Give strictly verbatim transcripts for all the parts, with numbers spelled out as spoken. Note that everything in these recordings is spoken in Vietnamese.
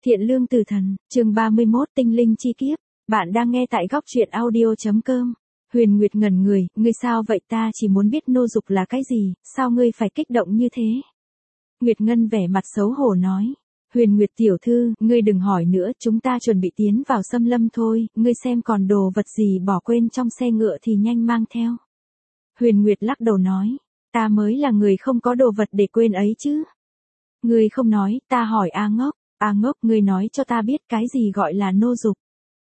Thiện lương tử thần, chương ba mươi mốt tinh linh chi kiếp. Bạn đang nghe tại góc truyện audio chấm com. Huyền Nguyệt ngẩn người, ngươi sao vậy, ta chỉ muốn biết nô dục là cái gì, sao ngươi phải kích động như thế? Nguyệt Ngân vẻ mặt xấu hổ nói. Huyền Nguyệt tiểu thư, ngươi đừng hỏi nữa, chúng ta chuẩn bị tiến vào xâm lâm thôi, ngươi xem còn đồ vật gì bỏ quên trong xe ngựa thì nhanh mang theo. Huyền Nguyệt lắc đầu nói, ta mới là người không có đồ vật để quên ấy chứ. Ngươi không nói, ta hỏi A Ngốc. A Ngốc, ngươi nói cho ta biết cái gì gọi là nô dục.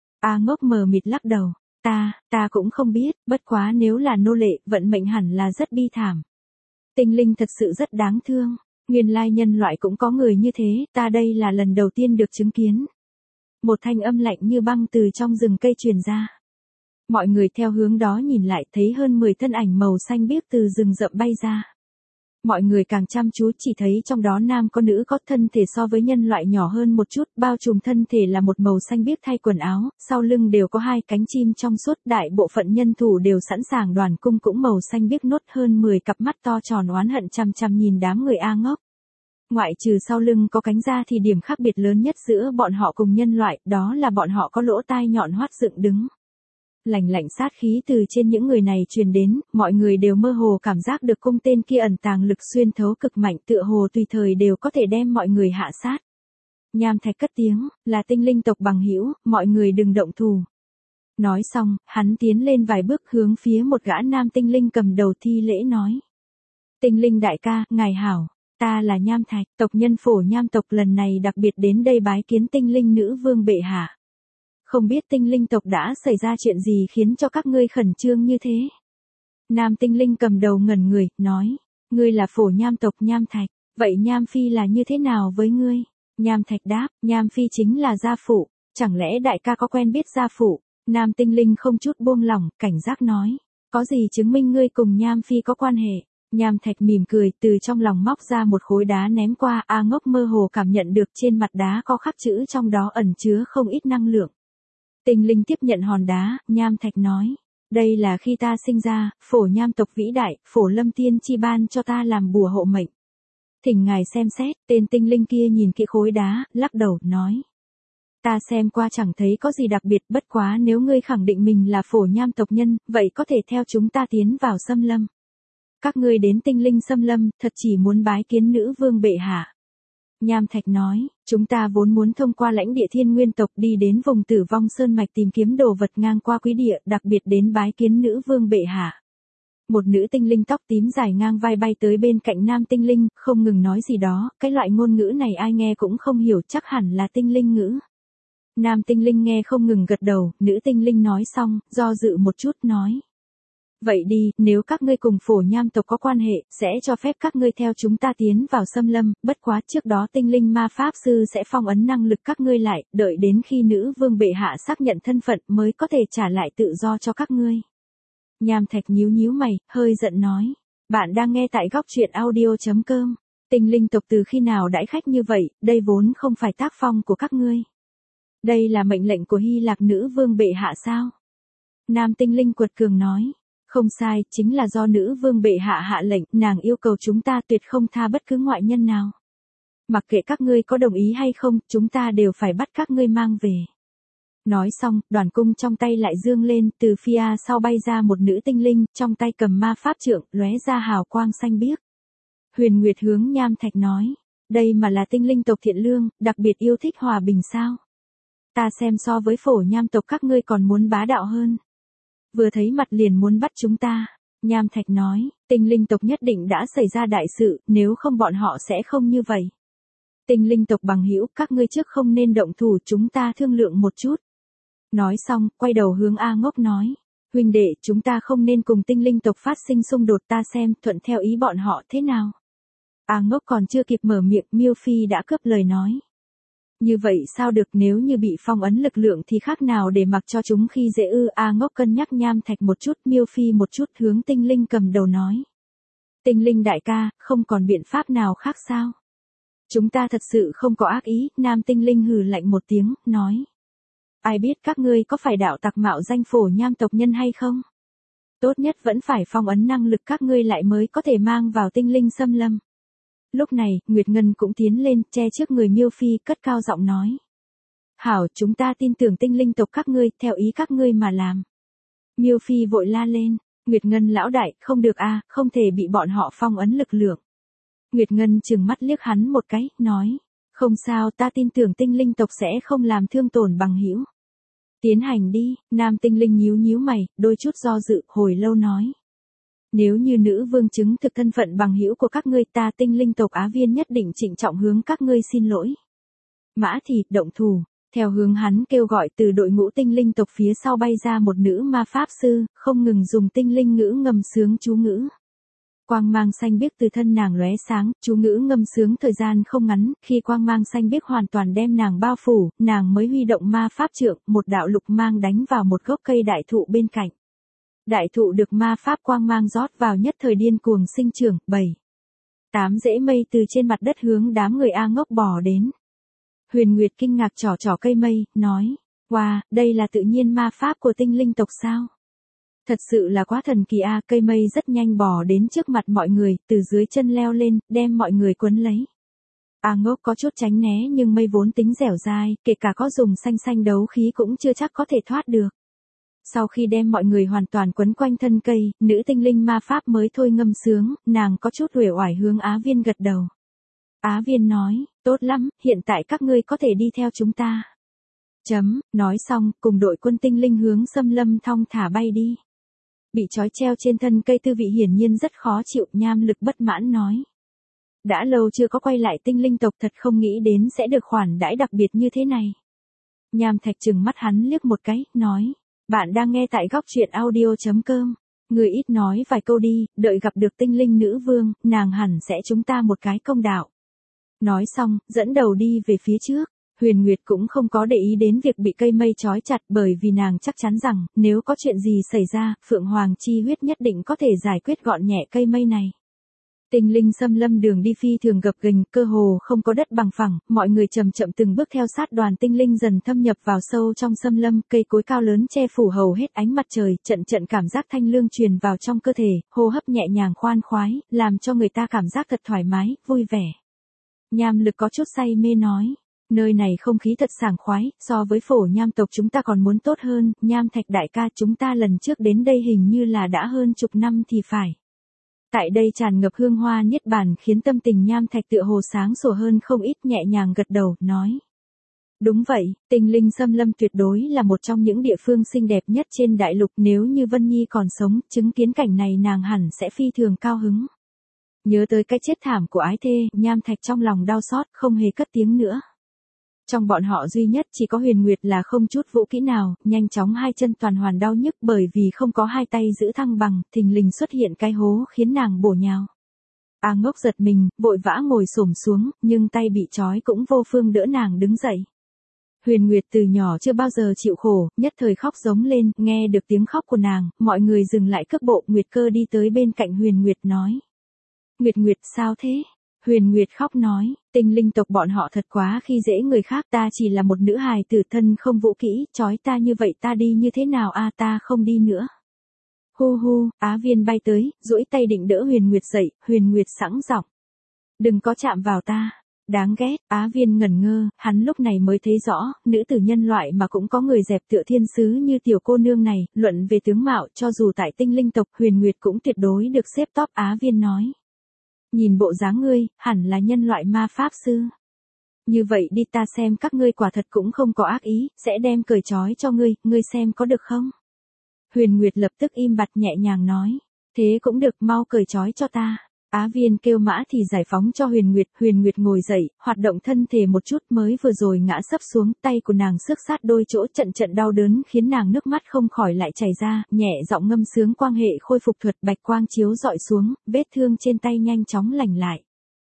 A Ngốc mờ mịt lắc đầu, ta, ta cũng không biết, bất quá nếu là nô lệ, vận mệnh hẳn là rất bi thảm. Tinh linh thật sự rất đáng thương, nguyên lai nhân loại cũng có người như thế, ta đây là lần đầu tiên được chứng kiến. Một thanh âm lạnh như băng từ trong rừng cây truyền ra. Mọi người theo hướng đó nhìn lại thấy hơn mười thân ảnh màu xanh biếc từ rừng rậm bay ra. Mọi người càng chăm chú chỉ thấy trong đó nam có nữ có, thân thể so với nhân loại nhỏ hơn một chút, bao trùm thân thể là một màu xanh biếc thay quần áo, sau lưng đều có hai cánh chim trong suốt, đại bộ phận nhân thủ đều sẵn sàng, đoàn cung cũng màu xanh biếc nốt, hơn mười cặp mắt to tròn oán hận chằm chằm nhìn đám người A Ngốc. Ngoại trừ sau lưng có cánh ra thì điểm khác biệt lớn nhất giữa bọn họ cùng nhân loại, đó là bọn họ có lỗ tai nhọn hoắt dựng đứng. Lạnh lạnh sát khí từ trên những người này truyền đến, mọi người đều mơ hồ cảm giác được cung tên kia ẩn tàng lực xuyên thấu cực mạnh, tựa hồ tùy thời đều có thể đem mọi người hạ sát. Nham Thạch cất tiếng, là tinh linh tộc bằng hữu, mọi người đừng động thủ. Nói xong, hắn tiến lên vài bước hướng phía một gã nam tinh linh cầm đầu thi lễ nói. Tinh linh đại ca, ngài hảo, ta là Nham Thạch, tộc nhân Phổ Nham tộc lần này đặc biệt đến đây bái kiến tinh linh nữ vương bệ hạ. Không biết tinh linh tộc đã xảy ra chuyện gì khiến cho các ngươi khẩn trương như thế? Nam tinh linh cầm đầu ngẩn người, nói, ngươi là Phổ Nham tộc Nham Thạch, vậy Nham Phi là như thế nào với ngươi? Nham Thạch đáp, Nham Phi chính là gia phụ, chẳng lẽ đại ca có quen biết gia phụ? Nam tinh linh không chút buông lỏng, cảnh giác nói, có gì chứng minh ngươi cùng Nham Phi có quan hệ? Nham Thạch mỉm cười, từ trong lòng móc ra một khối đá ném qua. A Ngốc mơ hồ cảm nhận được trên mặt đá có khắc chữ, trong đó ẩn chứa không ít năng lượng. Tinh linh tiếp nhận hòn đá, Nham Thạch nói, đây là khi ta sinh ra, Phổ Nham tộc vĩ đại, Phổ Lâm Tiên chi ban cho ta làm bùa hộ mệnh. Thỉnh ngài xem xét, tên tinh linh kia nhìn kỹ khối đá, lắc đầu, nói. Ta xem qua chẳng thấy có gì đặc biệt, bất quá nếu ngươi khẳng định mình là Phổ Nham tộc nhân, vậy có thể theo chúng ta tiến vào xâm lâm. Các ngươi đến tinh linh xâm lâm, thật chỉ muốn bái kiến nữ vương bệ hạ. Nham Thạch nói, chúng ta vốn muốn thông qua lãnh địa thiên nguyên tộc đi đến vùng tử vong sơn mạch tìm kiếm đồ vật ngang qua quý địa, đặc biệt đến bái kiến nữ vương bệ hạ. Một nữ tinh linh tóc tím dài ngang vai bay tới bên cạnh nam tinh linh, không ngừng nói gì đó, cái loại ngôn ngữ này ai nghe cũng không hiểu, chắc hẳn là tinh linh ngữ. Nam tinh linh nghe không ngừng gật đầu, nữ tinh linh nói xong, do dự một chút nói. Vậy đi, nếu các ngươi cùng Phổ Nham tộc có quan hệ, sẽ cho phép các ngươi theo chúng ta tiến vào xâm lâm, bất quá trước đó tinh linh ma pháp sư sẽ phong ấn năng lực các ngươi lại, đợi đến khi nữ vương bệ hạ xác nhận thân phận mới có thể trả lại tự do cho các ngươi. Nham Thạch nhíu nhíu mày, hơi giận nói. Bạn đang nghe tại góc truyện audio chấm com. Tinh linh tộc từ khi nào đãi khách như vậy, đây vốn không phải tác phong của các ngươi. Đây là mệnh lệnh của Hy Lạc nữ vương bệ hạ sao? Nam tinh linh quật cường nói. Không sai, chính là do nữ vương bệ hạ hạ lệnh, nàng yêu cầu chúng ta tuyệt không tha bất cứ ngoại nhân nào. Mặc kệ các ngươi có đồng ý hay không, chúng ta đều phải bắt các ngươi mang về. Nói xong, đoàn cung trong tay lại dương lên, từ phía sau bay ra một nữ tinh linh, trong tay cầm ma pháp trượng, lóe ra hào quang xanh biếc. Huyền Nguyệt hướng Nham Thạch nói, đây mà là tinh linh tộc thiện lương, đặc biệt yêu thích hòa bình sao? Ta xem so với Phổ Nham tộc các ngươi còn muốn bá đạo hơn. Vừa thấy mặt liền muốn bắt chúng ta. Nham Thạch nói, tinh linh tộc nhất định đã xảy ra đại sự, nếu không bọn họ sẽ không như vậy. Tinh linh tộc bằng hữu, các ngươi trước không nên động thủ, chúng ta thương lượng một chút. Nói xong, quay đầu hướng A Ngốc nói, huynh đệ, chúng ta không nên cùng tinh linh tộc phát sinh xung đột, ta xem, thuận theo ý bọn họ thế nào. A Ngốc còn chưa kịp mở miệng, Miêu Phi đã cướp lời nói. Như vậy sao được, nếu như bị phong ấn lực lượng thì khác nào để mặc cho chúng khi dễ ư? A Ngốc cân nhắc Nham Thạch một chút, Miêu Phi một chút, hướng tinh linh cầm đầu nói. Tinh linh đại ca, không còn biện pháp nào khác sao? Chúng ta thật sự không có ác ý, nam tinh linh hừ lạnh một tiếng, nói. Ai biết các ngươi có phải đạo tặc mạo danh Phổ Nham tộc nhân hay không? Tốt nhất vẫn phải phong ấn năng lực các ngươi lại mới có thể mang vào tinh linh xâm lâm. Lúc này, Nguyệt Ngân cũng tiến lên, che trước người Miêu Phi, cất cao giọng nói. Hảo, chúng ta tin tưởng tinh linh tộc các ngươi, theo ý các ngươi mà làm. Miêu Phi vội la lên, Nguyệt Ngân lão đại, không được a, không thể bị bọn họ phong ấn lực lượng. Nguyệt Ngân trừng mắt liếc hắn một cái, nói, không sao, ta tin tưởng tinh linh tộc sẽ không làm thương tổn bằng hữu. Tiến hành đi, nam tinh linh nhíu nhíu mày, đôi chút do dự, hồi lâu nói. Nếu như nữ vương chứng thực thân phận bằng hữu của các ngươi, ta tinh linh tộc Á Viên nhất định trịnh trọng hướng các ngươi xin lỗi. Mã Thị, động thủ. Theo hướng hắn kêu gọi, từ đội ngũ tinh linh tộc phía sau bay ra một nữ ma pháp sư, không ngừng dùng tinh linh ngữ ngâm sướng chú ngữ. Quang mang xanh biếc từ thân nàng lóe sáng, chú ngữ ngâm sướng thời gian không ngắn, khi quang mang xanh biếc hoàn toàn đem nàng bao phủ, nàng mới huy động ma pháp trượng, một đạo lục mang đánh vào một gốc cây đại thụ bên cạnh. Đại thụ được ma pháp quang mang rót vào nhất thời điên cuồng sinh trưởng, bảy. Tám rễ mây từ trên mặt đất hướng đám người A Ngốc bò đến. Huyền Nguyệt kinh ngạc trỏ trỏ cây mây, nói, wow, đây là tự nhiên ma pháp của tinh linh tộc sao? Thật sự là quá thần kỳ a, cây mây rất nhanh bò đến trước mặt mọi người, từ dưới chân leo lên, đem mọi người quấn lấy. A Ngốc có chút tránh né nhưng mây vốn tính dẻo dai, kể cả có dùng xanh xanh đấu khí cũng chưa chắc có thể thoát được. Sau khi đem mọi người hoàn toàn quấn quanh thân cây, nữ tinh linh ma pháp mới thôi ngâm sướng, nàng có chút uể oải hướng Á Viên gật đầu. Á Viên nói, tốt lắm, hiện tại các ngươi có thể đi theo chúng ta. Chấm, nói xong, cùng đội quân tinh linh hướng xâm lâm thong thả bay đi. Bị trói treo trên thân cây Tư Vị hiển nhiên rất khó chịu, Nham Lực bất mãn nói. Đã lâu chưa có quay lại tinh linh tộc, thật không nghĩ đến sẽ được khoản đãi đặc biệt như thế này. Nham Thạch trừng mắt hắn liếc một cái, nói. Bạn đang nghe tại góc truyện audio chấm com. Người ít nói vài câu đi, đợi gặp được tinh linh nữ vương, nàng hẳn sẽ chúng ta một cái công đạo. Nói xong, dẫn đầu đi về phía trước. Huyền Nguyệt cũng không có để ý đến việc bị cây mây trói chặt, bởi vì nàng chắc chắn rằng, nếu có chuyện gì xảy ra, Phượng Hoàng chi huyết nhất định có thể giải quyết gọn nhẹ cây mây này. Tinh linh xâm lâm đường đi phi thường gập ghềnh, cơ hồ không có đất bằng phẳng, mọi người chậm chậm từng bước theo sát đoàn tinh linh dần thâm nhập vào sâu trong xâm lâm, cây cối cao lớn che phủ hầu hết ánh mặt trời, trận trận cảm giác thanh lương truyền vào trong cơ thể, hô hấp nhẹ nhàng khoan khoái, làm cho người ta cảm giác thật thoải mái, vui vẻ. Nham Lực có chút say mê nói. Nơi này không khí thật sảng khoái, so với phổ nham tộc chúng ta còn muốn tốt hơn, Nham Thạch đại ca, chúng ta lần trước đến đây hình như là đã hơn chục năm thì phải. Tại đây tràn ngập hương hoa niết bàn khiến tâm tình Nham Thạch tựa hồ sáng sủa hơn không ít, nhẹ nhàng gật đầu, nói. Đúng vậy, tinh linh xâm lâm tuyệt đối là một trong những địa phương xinh đẹp nhất trên đại lục, nếu như Vân Nhi còn sống, chứng kiến cảnh này nàng hẳn sẽ phi thường cao hứng. Nhớ tới cái chết thảm của ái thê, Nham Thạch trong lòng đau xót, không hề cất tiếng nữa. Trong bọn họ duy nhất chỉ có Huyền Nguyệt là không chút vũ kỹ nào, nhanh chóng hai chân toàn hoàn đau nhức bởi vì không có hai tay giữ thăng bằng, thình lình xuất hiện cái hố khiến nàng bổ nhào. A Ngốc giật mình, vội vã ngồi xổm xuống, nhưng tay bị trói cũng vô phương đỡ nàng đứng dậy. Huyền Nguyệt từ nhỏ chưa bao giờ chịu khổ, nhất thời khóc giống lên, nghe được tiếng khóc của nàng, mọi người dừng lại cước bộ, Nguyệt Cơ đi tới bên cạnh Huyền Nguyệt nói. Nguyệt Nguyệt, sao thế? Huyền Nguyệt khóc nói, tinh linh tộc bọn họ thật quá khi dễ người khác, ta chỉ là một nữ hài tử thân không vũ kỹ, trói ta như vậy ta đi như thế nào a, ta không đi nữa. Hu hu, Á Viên bay tới, duỗi tay định đỡ Huyền Nguyệt dậy, Huyền Nguyệt sẵn giọng. Đừng có chạm vào ta. Đáng ghét, Á Viên ngẩn ngơ, hắn lúc này mới thấy rõ, nữ tử nhân loại mà cũng có người dẹp tựa thiên sứ như tiểu cô nương này, luận về tướng mạo, cho dù tại tinh linh tộc, Huyền Nguyệt cũng tuyệt đối được xếp top. Á Viên nói. Nhìn bộ dáng ngươi, hẳn là nhân loại ma pháp sư. Như vậy đi, ta xem các ngươi quả thật cũng không có ác ý, sẽ đem cởi trói cho ngươi, ngươi xem có được không? Huyền Nguyệt lập tức im bặt nhẹ nhàng nói. Thế cũng được, mau cởi trói cho ta. Á Viên kêu Mã thì giải phóng cho Huyền Nguyệt, Huyền Nguyệt ngồi dậy, hoạt động thân thể một chút, mới vừa rồi ngã sấp xuống, tay của nàng xước sát đôi chỗ, trận trận đau đớn khiến nàng nước mắt không khỏi lại chảy ra, nhẹ giọng ngâm sướng quang hệ khôi phục thuật, bạch quang chiếu dọi xuống, vết thương trên tay nhanh chóng lành lại.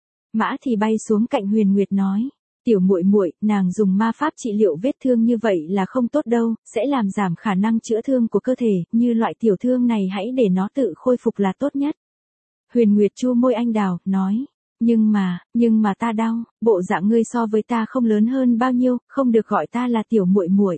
Mã thì bay xuống cạnh Huyền Nguyệt nói, tiểu muội muội, nàng dùng ma pháp trị liệu vết thương như vậy là không tốt đâu, sẽ làm giảm khả năng chữa thương của cơ thể, như loại tiểu thương này hãy để nó tự khôi phục là tốt nhất. Huyền Nguyệt chu môi anh đào, nói, nhưng mà, nhưng mà ta đau, bộ dạng ngươi so với ta không lớn hơn bao nhiêu, không được gọi ta là tiểu muội muội.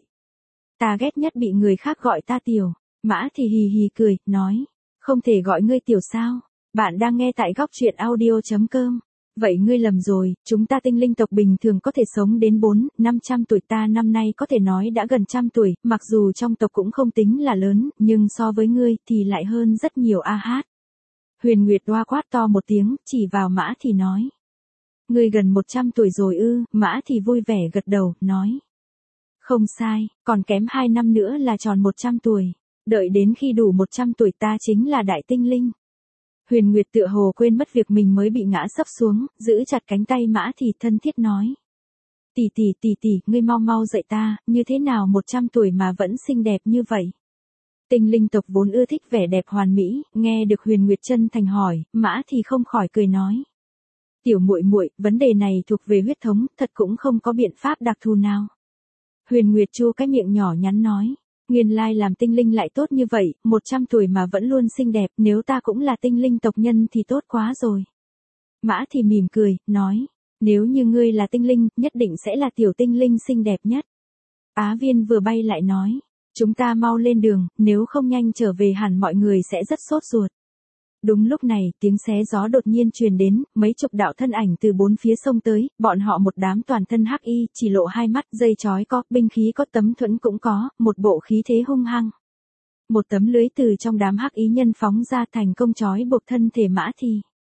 Ta ghét nhất bị người khác gọi ta tiểu. Mã thì hì hì cười, nói, không thể gọi ngươi tiểu sao? Bạn đang nghe tại góc truyện audio chấm com. Vậy ngươi lầm rồi, chúng ta tinh linh tộc bình thường có thể sống đến bốn, năm trăm tuổi, ta năm nay có thể nói đã gần trăm tuổi, mặc dù trong tộc cũng không tính là lớn, nhưng so với ngươi thì lại hơn rất nhiều a hát. Huyền Nguyệt oa quát to một tiếng, chỉ vào Mã Thì nói. Ngươi gần một trăm tuổi rồi ư, Mã Thì vui vẻ gật đầu, nói. Không sai, còn kém hai năm nữa là tròn một trăm tuổi, đợi đến khi đủ một trăm tuổi ta chính là đại tinh linh. Huyền Nguyệt tựa hồ quên mất việc mình mới bị ngã sấp xuống, giữ chặt cánh tay Mã Thì thân thiết nói. Tỷ tỷ tỷ tỷ, ngươi mau mau dạy ta, như thế nào một trăm tuổi mà vẫn xinh đẹp như vậy? Tinh linh tộc vốn ưa thích vẻ đẹp hoàn mỹ, nghe được Huyền Nguyệt chân thành hỏi, Mã Thì không khỏi cười nói. Tiểu muội muội, vấn đề này thuộc về huyết thống, thật cũng không có biện pháp đặc thù nào. Huyền Nguyệt chu cái miệng nhỏ nhắn nói. Nguyên lai làm tinh linh lại tốt như vậy, một trăm tuổi mà vẫn luôn xinh đẹp, nếu ta cũng là tinh linh tộc nhân thì tốt quá rồi. Mã Thì mỉm cười, nói, nếu như ngươi là tinh linh, nhất định sẽ là tiểu tinh linh xinh đẹp nhất. Á Viên vừa bay lại nói, chúng ta mau lên đường, nếu không nhanh trở về hẳn mọi người sẽ rất sốt ruột. Đúng lúc này, tiếng xé gió đột nhiên truyền đến, mấy chục đạo thân ảnh từ bốn phía sông tới, bọn họ một đám toàn thân hắc y, chỉ lộ hai mắt, dây chói có, binh khí có, tấm thuẫn cũng có, một bộ khí thế hung hăng. Một tấm lưới từ trong đám hắc y nhân phóng ra thành công chói buộc thân thể Mã Thì.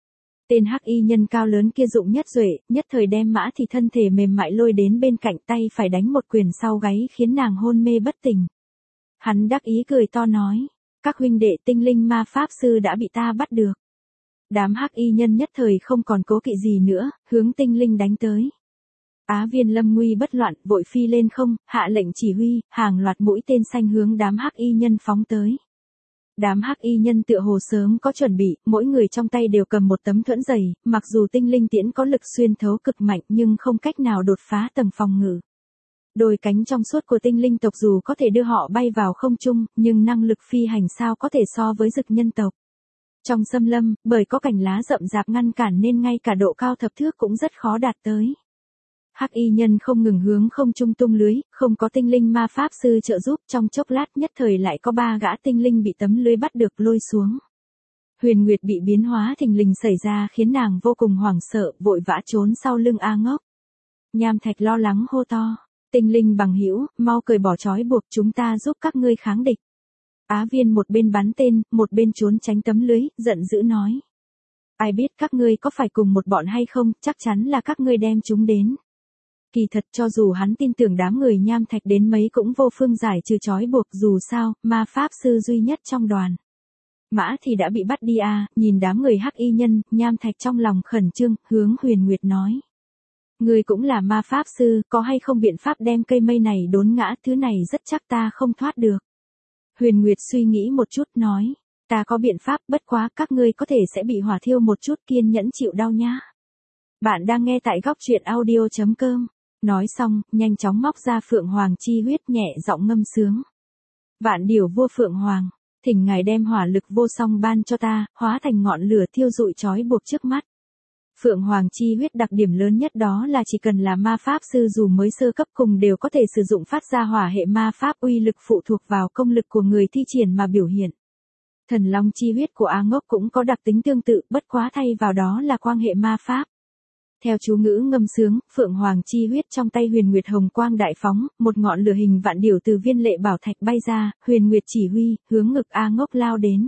Tên hắc y nhân cao lớn kia dụng nhất duệ, nhất thời đem Mã Thì thân thể mềm mại lôi đến bên cạnh, tay phải đánh một quyền sau gáy khiến nàng hôn mê bất tỉnh. Hắn đắc ý cười to nói. Các huynh đệ tinh linh ma pháp sư đã bị ta bắt được. Đám hắc y nhân nhất thời không còn cố kỵ gì nữa, hướng tinh linh đánh tới. Á Viên lâm nguy bất loạn, vội phi lên không, hạ lệnh chỉ huy, hàng loạt mũi tên xanh hướng đám hắc y nhân phóng tới. Đám hắc y nhân tựa hồ sớm có chuẩn bị, mỗi người trong tay đều cầm một tấm thuẫn dày, mặc dù tinh linh tiễn có lực xuyên thấu cực mạnh nhưng không cách nào đột phá tầng phòng ngự. Đôi cánh trong suốt của tinh linh tộc dù có thể đưa họ bay vào không trung, nhưng năng lực phi hành sao có thể so với dực nhân tộc. Trong xâm lâm, bởi có cành lá rậm rạp ngăn cản nên ngay cả độ cao thập thước cũng rất khó đạt tới. Hắc y nhân không ngừng hướng không trung tung lưới, không có tinh linh ma pháp sư trợ giúp, trong chốc lát nhất thời lại có ba gã tinh linh bị tấm lưới bắt được lôi xuống. Huyền Nguyệt bị biến hóa thình lình xảy ra khiến nàng vô cùng hoảng sợ, vội vã trốn sau lưng A Ngốc. Nham Thạch lo lắng hô to. Tinh linh bằng hữu, mau cởi bỏ trói buộc, chúng ta giúp các ngươi kháng địch. Á Viên một bên bắn tên, một bên trốn tránh tấm lưới, giận dữ nói. Ai biết các ngươi có phải cùng một bọn hay không, chắc chắn là các ngươi đem chúng đến. Kỳ thật cho dù hắn tin tưởng đám người Nham Thạch đến mấy cũng vô phương giải trừ trói buộc, dù sao, ma pháp sư duy nhất trong đoàn. Mã Thì đã bị bắt đi à, nhìn đám người hắc y nhân, Nham Thạch trong lòng khẩn trương, hướng Huyền Nguyệt nói. Ngươi cũng là ma pháp sư, có hay không biện pháp đem cây mây này đốn ngã, thứ này rất chắc ta không thoát được. Huyền Nguyệt suy nghĩ một chút nói, ta có biện pháp, bất quá các ngươi có thể sẽ bị hỏa thiêu một chút, kiên nhẫn chịu đau nhá. Bạn đang nghe tại góc truyện audio chấm com. Nói xong, nhanh chóng móc ra Phượng Hoàng chi huyết, nhẹ giọng ngâm sướng. Vạn điều vua Phượng Hoàng, thỉnh ngài đem hỏa lực vô song ban cho ta, hóa thành ngọn lửa thiêu dụi trói buộc trước mắt. Phượng Hoàng chi huyết đặc điểm lớn nhất đó là chỉ cần là ma pháp sư dù mới sơ cấp cùng đều có thể sử dụng phát ra hỏa hệ ma pháp, uy lực phụ thuộc vào công lực của người thi triển mà biểu hiện. Thần long chi huyết của A Ngốc cũng có đặc tính tương tự, bất quá thay vào đó là quang hệ ma pháp. Theo chú ngữ ngâm sướng, Phượng Hoàng chi huyết trong tay Huyền Nguyệt hồng quang đại phóng, một ngọn lửa hình vạn điểu từ viên lệ bảo thạch bay ra, Huyền Nguyệt chỉ huy, hướng ngực A Ngốc lao đến.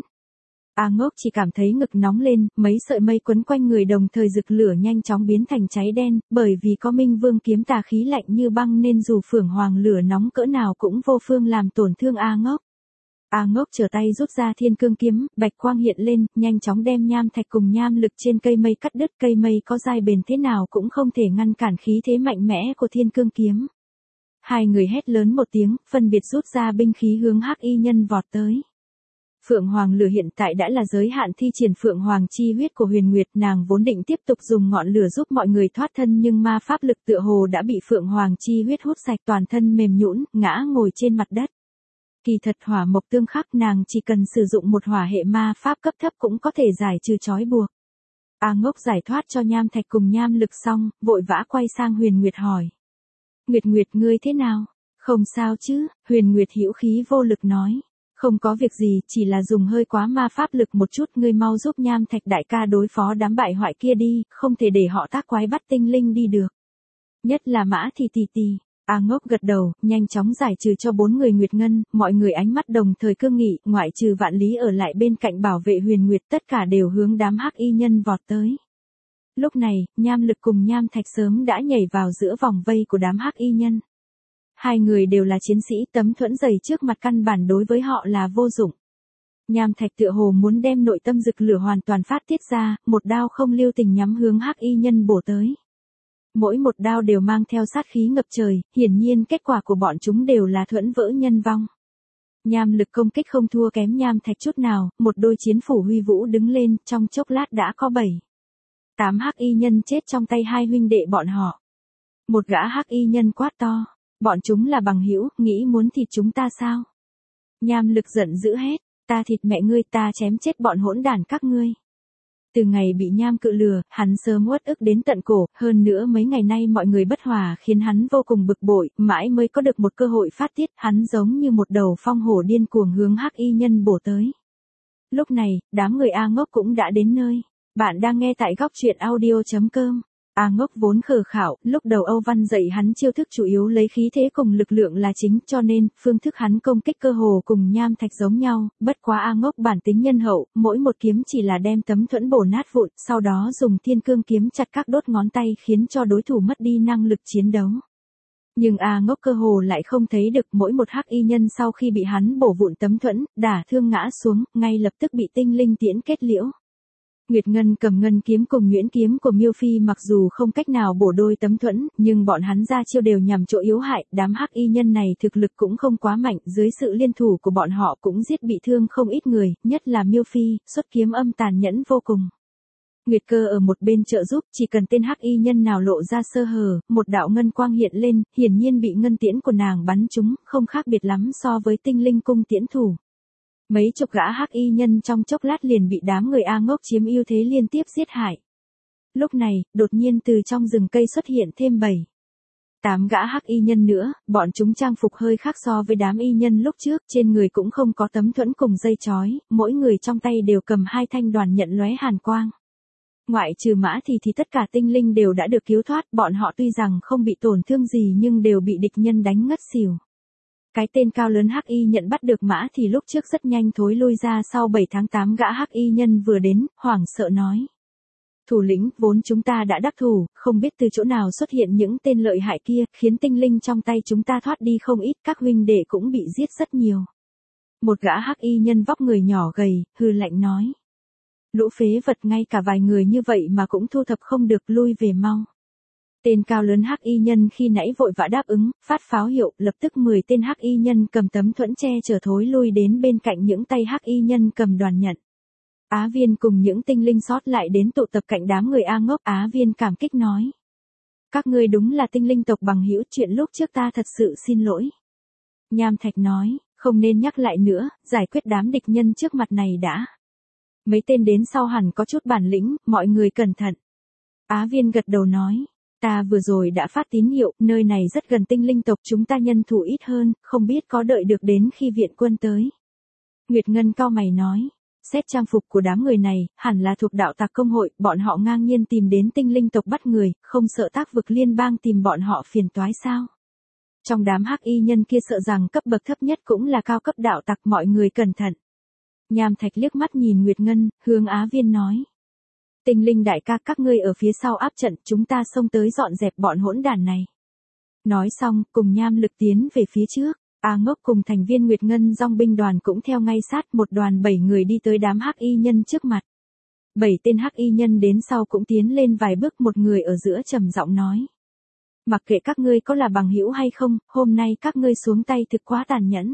A Ngốc chỉ cảm thấy ngực nóng lên, mấy sợi mây quấn quanh người đồng thời rực lửa nhanh chóng biến thành cháy đen, bởi vì có Minh Vương kiếm tà khí lạnh như băng nên dù Phượng Hoàng lửa nóng cỡ nào cũng vô phương làm tổn thương A Ngốc. A Ngốc trở tay rút ra Thiên Cương kiếm, bạch quang hiện lên, nhanh chóng đem nham thạch cùng nham lực trên cây mây cắt đứt, cây mây có dai bền thế nào cũng không thể ngăn cản khí thế mạnh mẽ của Thiên Cương kiếm. Hai người hét lớn một tiếng, phân biệt rút ra binh khí hướng hắc y nhân vọt tới. Phượng Hoàng lửa hiện tại đã là giới hạn thi triển Phượng Hoàng chi huyết của Huyền Nguyệt, nàng vốn định tiếp tục dùng ngọn lửa giúp mọi người thoát thân nhưng ma pháp lực tựa hồ đã bị Phượng Hoàng chi huyết hút sạch, toàn thân mềm nhũn, ngã ngồi trên mặt đất. Kỳ thật hỏa mộc tương khắc, nàng chỉ cần sử dụng một hỏa hệ ma pháp cấp thấp cũng có thể giải trừ trói buộc. A Ngốc giải thoát cho nham thạch cùng nham lực xong, vội vã quay sang Huyền Nguyệt hỏi. Nguyệt Nguyệt ngươi thế nào? Không sao chứ? Huyền Nguyệt hữu khí vô lực nói. Không có việc gì, chỉ là dùng hơi quá ma pháp lực một chút, ngươi mau giúp Nham Thạch đại ca đối phó đám bại hoại kia đi, không thể để họ tác quái bắt tinh linh đi được. Nhất là Mã Thì tì tì. A Ngốc gật đầu, nhanh chóng giải trừ cho bốn người Nguyệt Ngân, mọi người ánh mắt đồng thời cương nghị, ngoại trừ Vạn Lý ở lại bên cạnh bảo vệ Huyền Nguyệt, tất cả đều hướng đám hắc y nhân vọt tới. Lúc này, Nham Lực cùng Nham Thạch sớm đã nhảy vào giữa vòng vây của đám hắc y nhân. Hai người đều là chiến sĩ, tấm thuẫn dày trước mặt căn bản đối với họ là vô dụng. Nham Thạch tựa hồ muốn đem nội tâm rực lửa hoàn toàn phát tiết ra, một đao không lưu tình nhắm hướng hắc y nhân bổ tới. Mỗi một đao đều mang theo sát khí ngập trời, hiển nhiên kết quả của bọn chúng đều là thuẫn vỡ nhân vong. Nham Lực công kích không thua kém Nham Thạch chút nào, một đôi chiến phủ huy vũ đứng lên, trong chốc lát đã có bảy, tám hắc y nhân chết trong tay hai huynh đệ bọn họ. Một gã hắc y nhân quát to, bọn chúng là bằng hữu, nghĩ muốn thịt chúng ta sao? Nham Lực giận dữ hét, ta thịt mẹ ngươi, ta chém chết bọn hỗn đản các ngươi. Từ ngày bị Nham Cự lừa, hắn sớm uất ức đến tận cổ, hơn nữa mấy ngày nay mọi người bất hòa khiến hắn vô cùng bực bội, mãi mới có được một cơ hội phát tiết, hắn giống như một đầu phong hổ điên cuồng hướng hắc y nhân bổ tới. Lúc này, đám người A Ngốc cũng đã đến nơi. Bạn đang nghe tại góc truyện audio chấm com. A Ngốc vốn khờ khảo, lúc đầu Âu Văn dạy hắn chiêu thức chủ yếu lấy khí thế cùng lực lượng là chính, cho nên, phương thức hắn công kích cơ hồ cùng Nham Thạch giống nhau, bất quá A Ngốc bản tính nhân hậu, mỗi một kiếm chỉ là đem tấm thuẫn bổ nát vụn, sau đó dùng thiên cương kiếm chặt các đốt ngón tay khiến cho đối thủ mất đi năng lực chiến đấu. Nhưng A Ngốc cơ hồ lại không thấy được, mỗi một hắc y nhân sau khi bị hắn bổ vụn tấm thuẫn, đả thương ngã xuống, ngay lập tức bị tinh linh tiễn kết liễu. Nguyệt Ngân cầm ngân kiếm cùng nhuyễn kiếm của Miêu Phi mặc dù không cách nào bổ đôi tấm thuẫn, nhưng bọn hắn ra chiêu đều nhằm chỗ yếu hại, đám hắc y nhân này thực lực cũng không quá mạnh, dưới sự liên thủ của bọn họ cũng giết bị thương không ít người, nhất là Miêu Phi, xuất kiếm âm tàn nhẫn vô cùng. Nguyệt Cơ ở một bên trợ giúp, chỉ cần tên hắc y nhân nào lộ ra sơ hở, một đạo ngân quang hiện lên, hiển nhiên bị ngân tiễn của nàng bắn trúng, không khác biệt lắm so với tinh linh cung tiễn thủ. Mấy chục gã hắc y nhân trong chốc lát liền bị đám người A Ngốc chiếm ưu thế liên tiếp giết hại. Lúc này, đột nhiên từ trong rừng cây xuất hiện thêm bảy, tám gã hắc y nhân nữa, bọn chúng trang phục hơi khác so với đám y nhân lúc trước, trên người cũng không có tấm thuẫn cùng dây chói, mỗi người trong tay đều cầm hai thanh đoàn nhận lóe hàn quang. Ngoại trừ Mã Thì thì tất cả tinh linh đều đã được cứu thoát, bọn họ tuy rằng không bị tổn thương gì nhưng đều bị địch nhân đánh ngất xỉu. Cái tên cao lớn hắc y nhận bắt được Mã Thì lúc trước rất nhanh thối lui ra, sau bảy tháng tám gã hắc y nhân vừa đến, hoảng sợ nói. Thủ lĩnh, vốn chúng ta đã đắc thủ, không biết từ chỗ nào xuất hiện những tên lợi hại kia, khiến tinh linh trong tay chúng ta thoát đi không ít, các huynh đệ cũng bị giết rất nhiều. Một gã hắc y nhân vóc người nhỏ gầy, hư lạnh nói. Lũ phế vật, ngay cả vài người như vậy mà cũng thu thập không được, lui về mau. Tên cao lớn hắc y nhân khi nãy vội vã đáp ứng, phát pháo hiệu, lập tức mười tên hắc y nhân cầm tấm thuẫn che chở thối lui đến bên cạnh những tay hắc y nhân cầm đoàn nhận. Á Viên cùng những tinh linh sót lại đến tụ tập cạnh đám người A Ngốc. Á Viên cảm kích nói. Các ngươi đúng là tinh linh tộc bằng hữu, chuyện lúc trước ta thật sự xin lỗi. Nham Thạch nói, không nên nhắc lại nữa, giải quyết đám địch nhân trước mặt này đã. Mấy tên đến sau hẳn có chút bản lĩnh, mọi người cẩn thận. Á Viên gật đầu nói. Ta vừa rồi đã phát tín hiệu, nơi này rất gần tinh linh tộc, chúng ta nhân thủ ít hơn, không biết có đợi được đến khi viện quân tới. Nguyệt Ngân cau mày nói, xét trang phục của đám người này, hẳn là thuộc đạo tặc công hội, bọn họ ngang nhiên tìm đến tinh linh tộc bắt người, không sợ tác vực liên bang tìm bọn họ phiền toái sao? Trong đám hắc y nhân kia sợ rằng cấp bậc thấp nhất cũng là cao cấp đạo tặc, mọi người cẩn thận. Nham Thạch liếc mắt nhìn Nguyệt Ngân, hướng Á Viên nói. Tinh linh đại ca, các ngươi ở phía sau áp trận, chúng ta xông tới dọn dẹp bọn hỗn đản này. Nói xong, cùng Nham Lực tiến về phía trước, A Ngốc cùng thành viên Nguyệt Ngân dòng binh đoàn cũng theo ngay sát, một đoàn bảy người đi tới đám hắc y nhân trước mặt. Bảy tên hắc y nhân đến sau cũng tiến lên vài bước, một người ở giữa trầm giọng nói. Mặc kệ các ngươi có là bằng hữu hay không, hôm nay các ngươi xuống tay thực quá tàn nhẫn.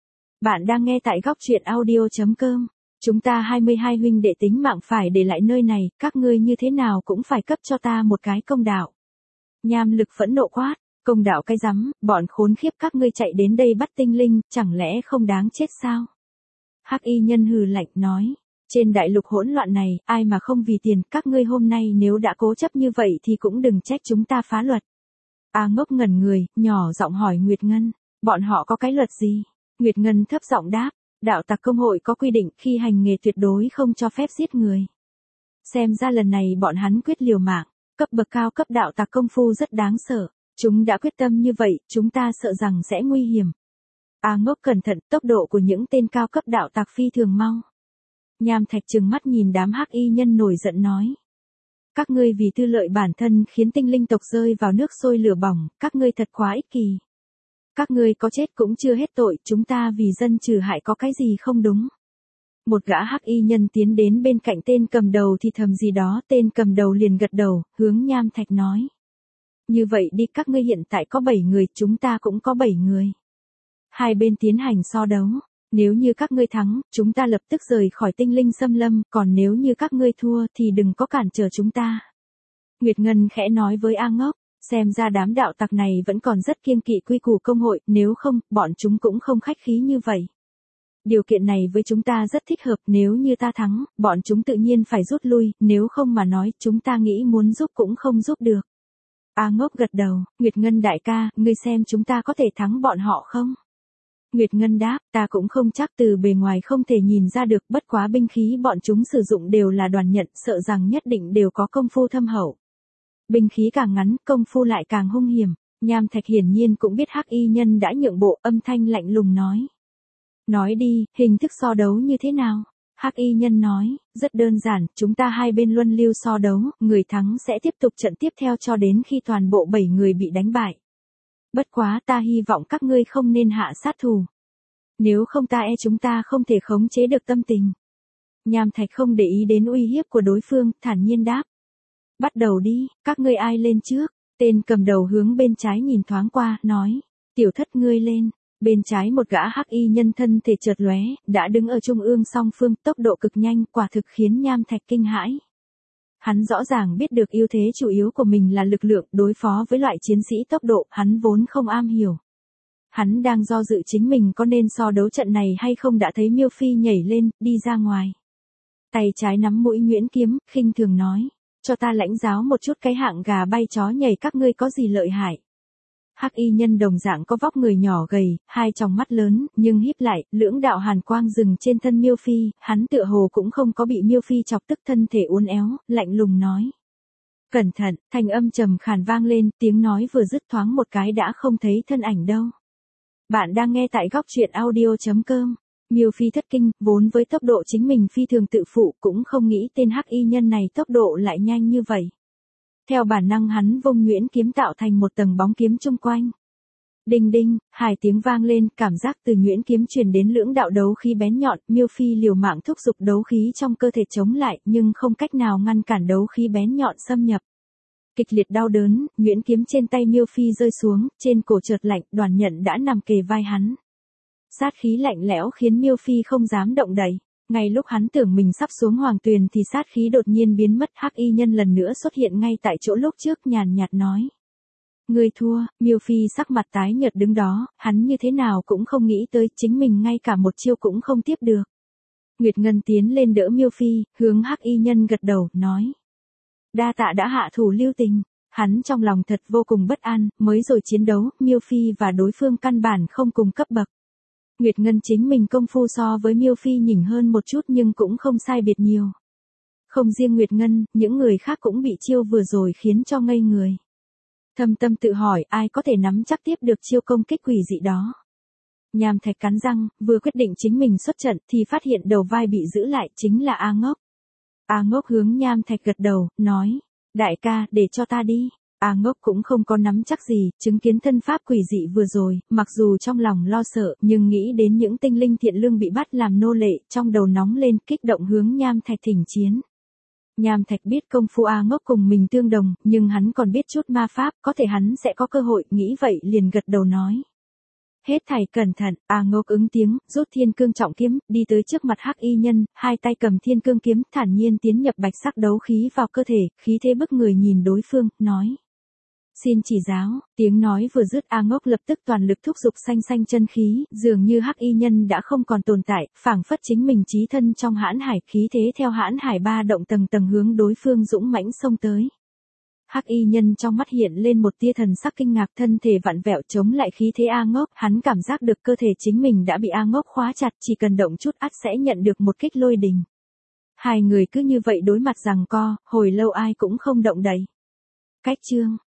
Bạn đang nghe tại góc truyện audio chấm com. Chúng ta hai mươi hai huynh đệ tính mạng phải để lại nơi này, các ngươi như thế nào cũng phải cấp cho ta một cái công đạo. Nham Lực phẫn nộ quát, công đạo cái rắm, bọn khốn khiếp, các ngươi chạy đến đây bắt tinh linh, chẳng lẽ không đáng chết sao? Hắc y nhân hừ lạnh nói, trên đại lục hỗn loạn này, ai mà không vì tiền, các ngươi hôm nay nếu đã cố chấp như vậy thì cũng đừng trách chúng ta phá luật. A Ngốc ngẩn người, nhỏ giọng hỏi Nguyệt Ngân, bọn họ có cái luật gì? Nguyệt Ngân thấp giọng đáp, Đạo tặc công hội có quy định khi hành nghề tuyệt đối không cho phép giết người. Xem ra lần này bọn hắn quyết liều mạng, cấp bậc cao cấp đạo tặc công phu rất đáng sợ. Chúng đã quyết tâm như vậy, chúng ta sợ rằng sẽ nguy hiểm. A Ngốc cẩn thận, tốc độ của những tên cao cấp đạo tặc phi thường mau. Nham Thạch trừng mắt nhìn đám hắc y nhân nổi giận nói. Các ngươi vì tư lợi bản thân khiến tinh linh tộc rơi vào nước sôi lửa bỏng, các ngươi thật quá ích kỷ. Các ngươi có chết cũng chưa hết tội, chúng ta vì dân trừ hại có cái gì không đúng. Một gã hắc y nhân tiến đến bên cạnh tên cầm đầu thì thầm gì đó, tên cầm đầu liền gật đầu, hướng Nham Thạch nói. Như vậy đi, các ngươi hiện tại có bảy người, chúng ta cũng có bảy người. Hai bên tiến hành so đấu, nếu như các ngươi thắng, chúng ta lập tức rời khỏi tinh linh xâm lâm, còn nếu như các ngươi thua thì đừng có cản trở chúng ta. Nguyệt Ngân khẽ nói với A Ngốc, xem ra đám đạo tặc này vẫn còn rất kiêng kỵ quy củ công hội, nếu không, bọn chúng cũng không khách khí như vậy. Điều kiện này với chúng ta rất thích hợp, nếu như ta thắng, bọn chúng tự nhiên phải rút lui, nếu không mà nói, chúng ta nghĩ muốn giúp cũng không giúp được. A Ngốc gật đầu, Nguyệt Ngân đại ca, ngươi xem chúng ta có thể thắng bọn họ không? Nguyệt Ngân đáp, ta cũng không chắc, từ bề ngoài không thể nhìn ra được, bất quá binh khí bọn chúng sử dụng đều là đoàn nhận, sợ rằng nhất định đều có công phu thâm hậu. Binh khí càng ngắn, công phu lại càng hung hiểm. Nham Thạch hiển nhiên cũng biết hắc y nhân đã nhượng bộ, âm thanh lạnh lùng nói. Nói đi, hình thức so đấu như thế nào? Hắc y nhân nói, rất đơn giản, chúng ta hai bên luân lưu so đấu, người thắng sẽ tiếp tục trận tiếp theo cho đến khi toàn bộ bảy người bị đánh bại. Bất quá ta hy vọng các ngươi không nên hạ sát thủ. Nếu không ta e chúng ta không thể khống chế được tâm tình. Nham Thạch không để ý đến uy hiếp của đối phương, thản nhiên đáp. Bắt đầu đi, các ngươi ai lên trước? Tên cầm đầu hướng bên trái nhìn thoáng qua, nói. Tiểu Thất ngươi lên. Bên trái một gã hắc y nhân thân thể chợt lóe, đã đứng ở trung ương song phương, tốc độ cực nhanh, quả thực khiến Nham Thạch kinh hãi. Hắn rõ ràng biết được ưu thế chủ yếu của mình là lực lượng, đối phó với loại chiến sĩ tốc độ, hắn vốn không am hiểu. Hắn đang do dự chính mình có nên so đấu trận này hay không, đã thấy Miêu Phi nhảy lên, đi ra ngoài. Tay trái nắm mũi nhuyễn kiếm, khinh thường nói, cho ta lãnh giáo một chút cái hạng gà bay chó nhảy các ngươi có gì lợi hại. Hắc y nhân đồng dạng có vóc người nhỏ gầy, hai tròng mắt lớn, nhưng híp lại, lưỡng đạo hàn quang dừng trên thân Miêu Phi, hắn tựa hồ cũng không có bị Miêu Phi chọc tức, thân thể uốn éo, lạnh lùng nói. Cẩn thận, thanh âm trầm khàn vang lên, tiếng nói vừa dứt thoáng một cái đã không thấy thân ảnh đâu. Bạn đang nghe tại góc truyện audio chấm com. Miêu Phi thất kinh, vốn với tốc độ chính mình phi thường tự phụ, cũng không nghĩ tên hắc y nhân này tốc độ lại nhanh như vậy. Theo bản năng hắn vung nhuyễn kiếm tạo thành một tầng bóng kiếm chung quanh. Đinh đinh, hai tiếng vang lên, cảm giác từ nhuyễn kiếm truyền đến lưỡng đạo đấu khí bén nhọn, Miêu Phi liều mạng thúc giục đấu khí trong cơ thể chống lại, nhưng không cách nào ngăn cản đấu khí bén nhọn xâm nhập. Kịch liệt đau đớn, nhuyễn kiếm trên tay Miêu Phi rơi xuống, trên cổ chợt lạnh, đoàn nhận đã nằm kề vai hắn. Sát khí lạnh lẽo khiến Miêu Phi không dám động đậy. Ngay lúc hắn tưởng mình sắp xuống hoàng tuyền thì sát khí đột nhiên biến mất, hắc y nhân lần nữa xuất hiện ngay tại chỗ lúc trước, nhàn nhạt nói. Ngươi thua. Miêu Phi sắc mặt tái nhợt đứng đó, hắn như thế nào cũng không nghĩ tới chính mình ngay cả một chiêu cũng không tiếp được. Nguyệt Ngân tiến lên đỡ Miêu Phi, hướng hắc y nhân gật đầu, nói. Đa tạ đã hạ thủ lưu tình. Hắn trong lòng thật vô cùng bất an, mới rồi chiến đấu, Miêu Phi và đối phương căn bản không cùng cấp bậc. Nguyệt Ngân chính mình công phu so với Miêu Phi nhỉnh hơn một chút nhưng cũng không sai biệt nhiều. Không riêng Nguyệt Ngân, những người khác cũng bị chiêu vừa rồi khiến cho ngây người. Thâm tâm tự hỏi ai có thể nắm chắc tiếp được chiêu công kích quỷ dị đó. Nham Thạch cắn răng, vừa quyết định chính mình xuất trận thì phát hiện đầu vai bị giữ lại, chính là A Ngốc. A Ngốc hướng Nham Thạch gật đầu, nói, đại ca, để cho ta đi. A Ngốc cũng không có nắm chắc gì, chứng kiến thân pháp quỷ dị vừa rồi, mặc dù trong lòng lo sợ, nhưng nghĩ đến những tinh linh thiện lương bị bắt làm nô lệ, trong đầu nóng lên, kích động hướng Nham Thạch thỉnh chiến. Nham Thạch biết công phu A Ngốc cùng mình tương đồng, nhưng hắn còn biết chút ma pháp, có thể hắn sẽ có cơ hội, nghĩ vậy liền gật đầu nói. Hết thảy cẩn thận. A Ngốc ứng tiếng, rút thiên cương trọng kiếm, đi tới trước mặt hắc y nhân, hai tay cầm thiên cương kiếm, thản nhiên tiến nhập bạch sắc đấu khí vào cơ thể, khí thế bức người nhìn đối phương, nói. Xin chỉ giáo. Tiếng nói vừa dứt, A Ngốc lập tức toàn lực thúc giục xanh xanh chân khí, dường như hắc y nhân đã không còn tồn tại, phảng phất chính mình chí thân trong hãn hải, khí thế theo hãn hải ba động tầng tầng hướng đối phương dũng mãnh xông tới. Hắc y nhân trong mắt hiện lên một tia thần sắc kinh ngạc, thân thể vặn vẹo chống lại khí thế A Ngốc, hắn cảm giác được cơ thể chính mình đã bị A Ngốc khóa chặt, chỉ cần động chút ắt sẽ nhận được một kích lôi đình. Hai người cứ như vậy đối mặt giằng co, hồi lâu ai cũng không động đậy. Cách chương